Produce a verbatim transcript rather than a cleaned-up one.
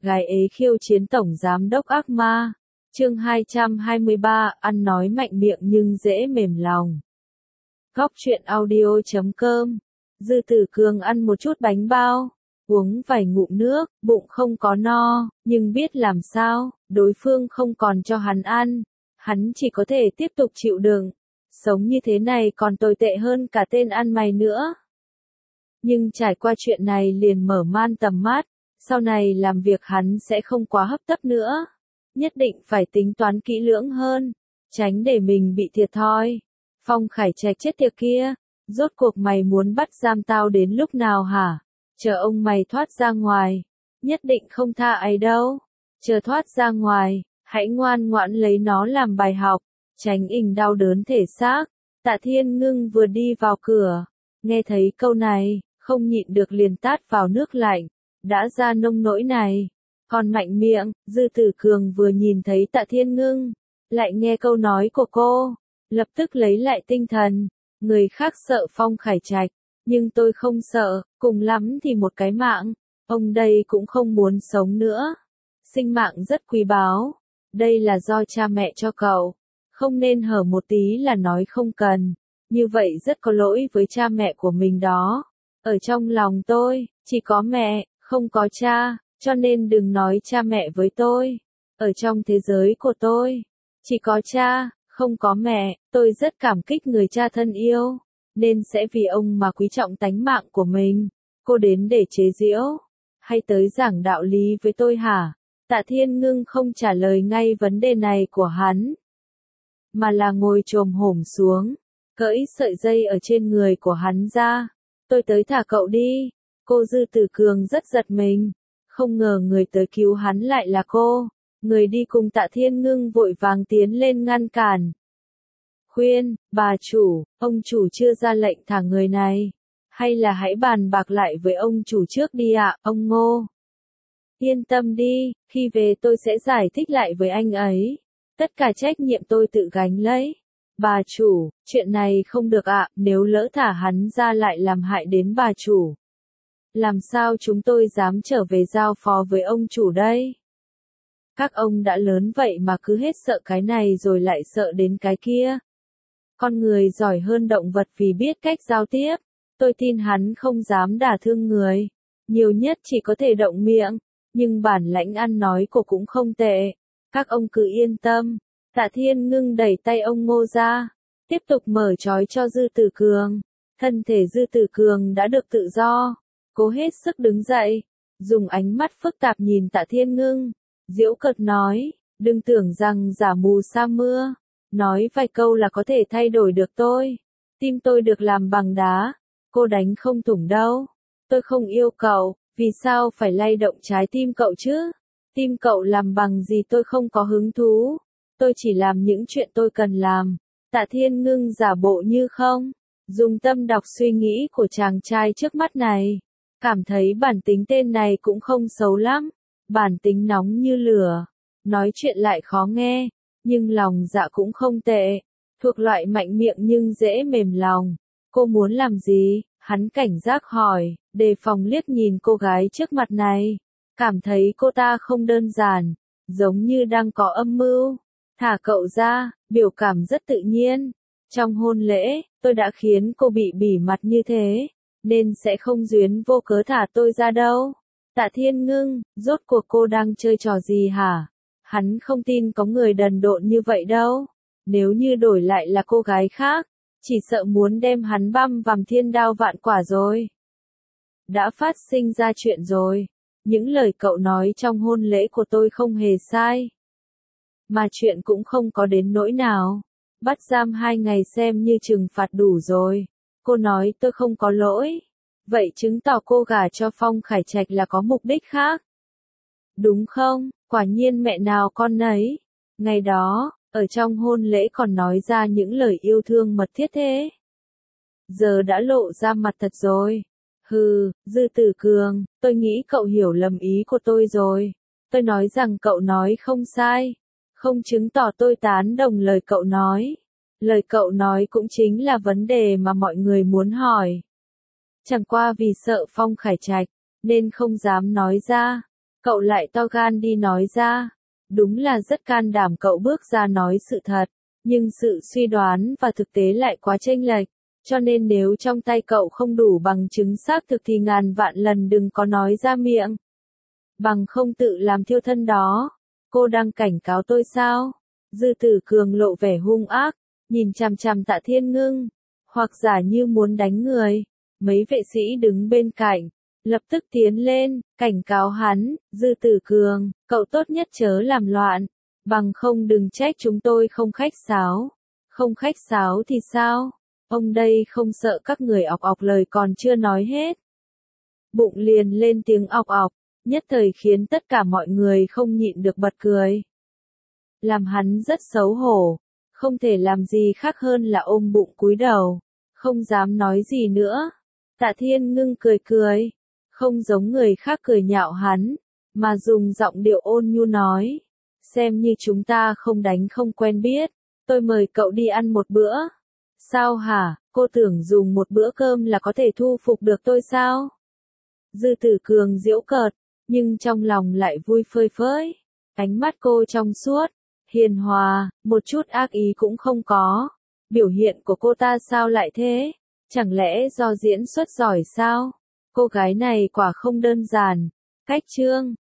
Gái ế khiêu chiến tổng giám đốc ác ma. Chương hai trăm hai mươi ba, ăn nói mạnh miệng nhưng dễ mềm lòng. Góc truyện audio chấm com. Dư Tử Cường ăn một chút bánh bao, uống vài ngụm nước, bụng không có no, nhưng biết làm sao, đối phương không còn cho hắn ăn, hắn chỉ có thể tiếp tục chịu đựng. Sống như thế này còn tồi tệ hơn cả tên ăn mày nữa. Nhưng trải qua chuyện này liền mở man tầm mắt, sau này làm việc hắn sẽ không quá hấp tấp nữa. Nhất định phải tính toán kỹ lưỡng hơn, tránh để mình bị thiệt thòi. Phong Khải Trạch chết tiệt kia, rốt cuộc mày muốn bắt giam tao đến lúc nào hả? Chờ ông mày thoát ra ngoài, nhất định không tha ấy đâu. Chờ thoát ra ngoài, hãy ngoan ngoãn lấy nó làm bài học, tránh ình đau đớn thể xác. Tạ Thiên Ngưng vừa đi vào cửa, nghe thấy câu này, không nhịn được liền tát vào nước lạnh, đã ra nông nỗi này. Còn mạnh miệng, Dư Tử Cường vừa nhìn thấy Tạ Thiên Ngưng, lại nghe câu nói của cô, lập tức lấy lại tinh thần. Người khác sợ Phong Khải Trạch, nhưng tôi không sợ, cùng lắm thì một cái mạng, ông đây cũng không muốn sống nữa. Sinh mạng rất quý báu, đây là do cha mẹ cho cậu, không nên hở một tí là nói không cần, như vậy rất có lỗi với cha mẹ của mình đó. Ở trong lòng tôi, chỉ có mẹ, không có cha, cho nên đừng nói cha mẹ với tôi. Ở trong thế giới của tôi, chỉ có cha, không có mẹ, tôi rất cảm kích người cha thân yêu, nên sẽ vì ông mà quý trọng tánh mạng của mình. Cô đến để chế giễu, hay tới giảng đạo lý với tôi hả? Tạ Thiên Ngưng không trả lời ngay vấn đề này của hắn, mà là ngồi chồm hổm xuống, cởi sợi dây ở trên người của hắn ra. Tôi tới thả cậu đi. Cô Dư Tử Cường rất giật mình, không ngờ người tới cứu hắn lại là cô. Người đi cùng Tạ Thiên Ngưng vội vàng tiến lên ngăn cản. Khuyên, bà chủ, ông chủ chưa ra lệnh thả người này. Hay là hãy bàn bạc lại với ông chủ trước đi ạ, ông Ngô. Yên tâm đi, khi về tôi sẽ giải thích lại với anh ấy. Tất cả trách nhiệm tôi tự gánh lấy. Bà chủ, chuyện này không được ạ, nếu lỡ thả hắn ra lại làm hại đến bà chủ. Làm sao chúng tôi dám trở về giao phó với ông chủ đây? Các ông đã lớn vậy mà cứ hết sợ cái này rồi lại sợ đến cái kia. Con người giỏi hơn động vật vì biết cách giao tiếp. Tôi tin hắn không dám đả thương người. Nhiều nhất chỉ có thể động miệng. Nhưng bản lãnh ăn nói của cũng không tệ. Các ông cứ yên tâm. Tạ Thiên Ngưng đẩy tay ông Ngô ra, tiếp tục mở trói cho Dư Tử Cường. Thân thể Dư Tử Cường đã được tự do, cố hết sức đứng dậy, dùng ánh mắt phức tạp nhìn Tạ Thiên Ngưng, giễu cợt nói, đừng tưởng rằng giả mù sa mưa, nói vài câu là có thể thay đổi được tôi. Tim tôi được làm bằng đá, cô đánh không thủng đâu. Tôi không yêu cậu, vì sao phải lay động trái tim cậu chứ? Tim cậu làm bằng gì tôi không có hứng thú. Tôi chỉ làm những chuyện tôi cần làm. Tạ Thiên Ngưng giả bộ như không, dùng tâm đọc suy nghĩ của chàng trai trước mắt này. Cảm thấy bản tính tên này cũng không xấu lắm. Bản tính nóng như lửa. Nói chuyện lại khó nghe. Nhưng lòng dạ cũng không tệ. Thuộc loại mạnh miệng nhưng dễ mềm lòng. Cô muốn làm gì? Hắn cảnh giác hỏi, đề phòng liếc nhìn cô gái trước mặt này. Cảm thấy cô ta không đơn giản. Giống như đang có âm mưu. Thả cậu ra, biểu cảm rất tự nhiên. Trong hôn lễ, tôi đã khiến cô bị bỉ mặt như thế, nên sẽ không duyên vô cớ thả tôi ra đâu. Tạ Thiên Ngưng, rốt cuộc cô đang chơi trò gì hả? Hắn không tin có người đần độn như vậy đâu. Nếu như đổi lại là cô gái khác, chỉ sợ muốn đem hắn băm vằm thiên đao vạn quả rồi. Đã phát sinh ra chuyện rồi. Những lời cậu nói trong hôn lễ của tôi không hề sai. Mà chuyện cũng không có đến nỗi nào. Bắt giam hai ngày xem như trừng phạt đủ rồi. Cô nói tôi không có lỗi. Vậy chứng tỏ cô gả cho Phong Khải Trạch là có mục đích khác. Đúng không? Quả nhiên mẹ nào con nấy. Ngày đó, ở trong hôn lễ còn nói ra những lời yêu thương mật thiết thế. Giờ đã lộ ra mặt thật rồi. Hừ, Dư Tử Cường, tôi nghĩ cậu hiểu lầm ý của tôi rồi. Tôi nói rằng cậu nói không sai. Không chứng tỏ tôi tán đồng lời cậu nói. Lời cậu nói cũng chính là vấn đề mà mọi người muốn hỏi. Chẳng qua vì sợ Phong Khải Trạch, nên không dám nói ra. Cậu lại to gan đi nói ra. Đúng là rất can đảm cậu bước ra nói sự thật, nhưng sự suy đoán và thực tế lại quá chênh lệch, cho nên nếu trong tay cậu không đủ bằng chứng xác thực thì ngàn vạn lần đừng có nói ra miệng. Bằng không tự làm thiêu thân đó. Cô đang cảnh cáo tôi sao? Dư Tử Cường lộ vẻ hung ác, nhìn chằm chằm Tạ Thiên Ngưng, hoặc giả như muốn đánh người. Mấy vệ sĩ đứng bên cạnh, lập tức tiến lên, cảnh cáo hắn, Dư Tử Cường, cậu tốt nhất chớ làm loạn, bằng không đừng trách chúng tôi không khách sáo. Không khách sáo thì sao? Ông đây không sợ các người ọc ọc lời còn chưa nói hết. Bụng liền lên tiếng ọc ọc, nhất thời khiến tất cả mọi người không nhịn được bật cười. Làm hắn rất xấu hổ, không thể làm gì khác hơn là ôm bụng cúi đầu, không dám nói gì nữa. Tạ Thiên Ngưng cười cười, không giống người khác cười nhạo hắn, mà dùng giọng điệu ôn nhu nói, xem như chúng ta không đánh không quen biết, tôi mời cậu đi ăn một bữa. Sao hả, cô tưởng dùng một bữa cơm là có thể thu phục được tôi sao? Dư Tử Cường giễu cợt, nhưng trong lòng lại vui phơi phới. Ánh mắt cô trong suốt, hiền hòa, một chút ác ý cũng không có. Biểu hiện của cô ta sao lại thế? Chẳng lẽ do diễn xuất giỏi sao? Cô gái này quả không đơn giản. Cách chương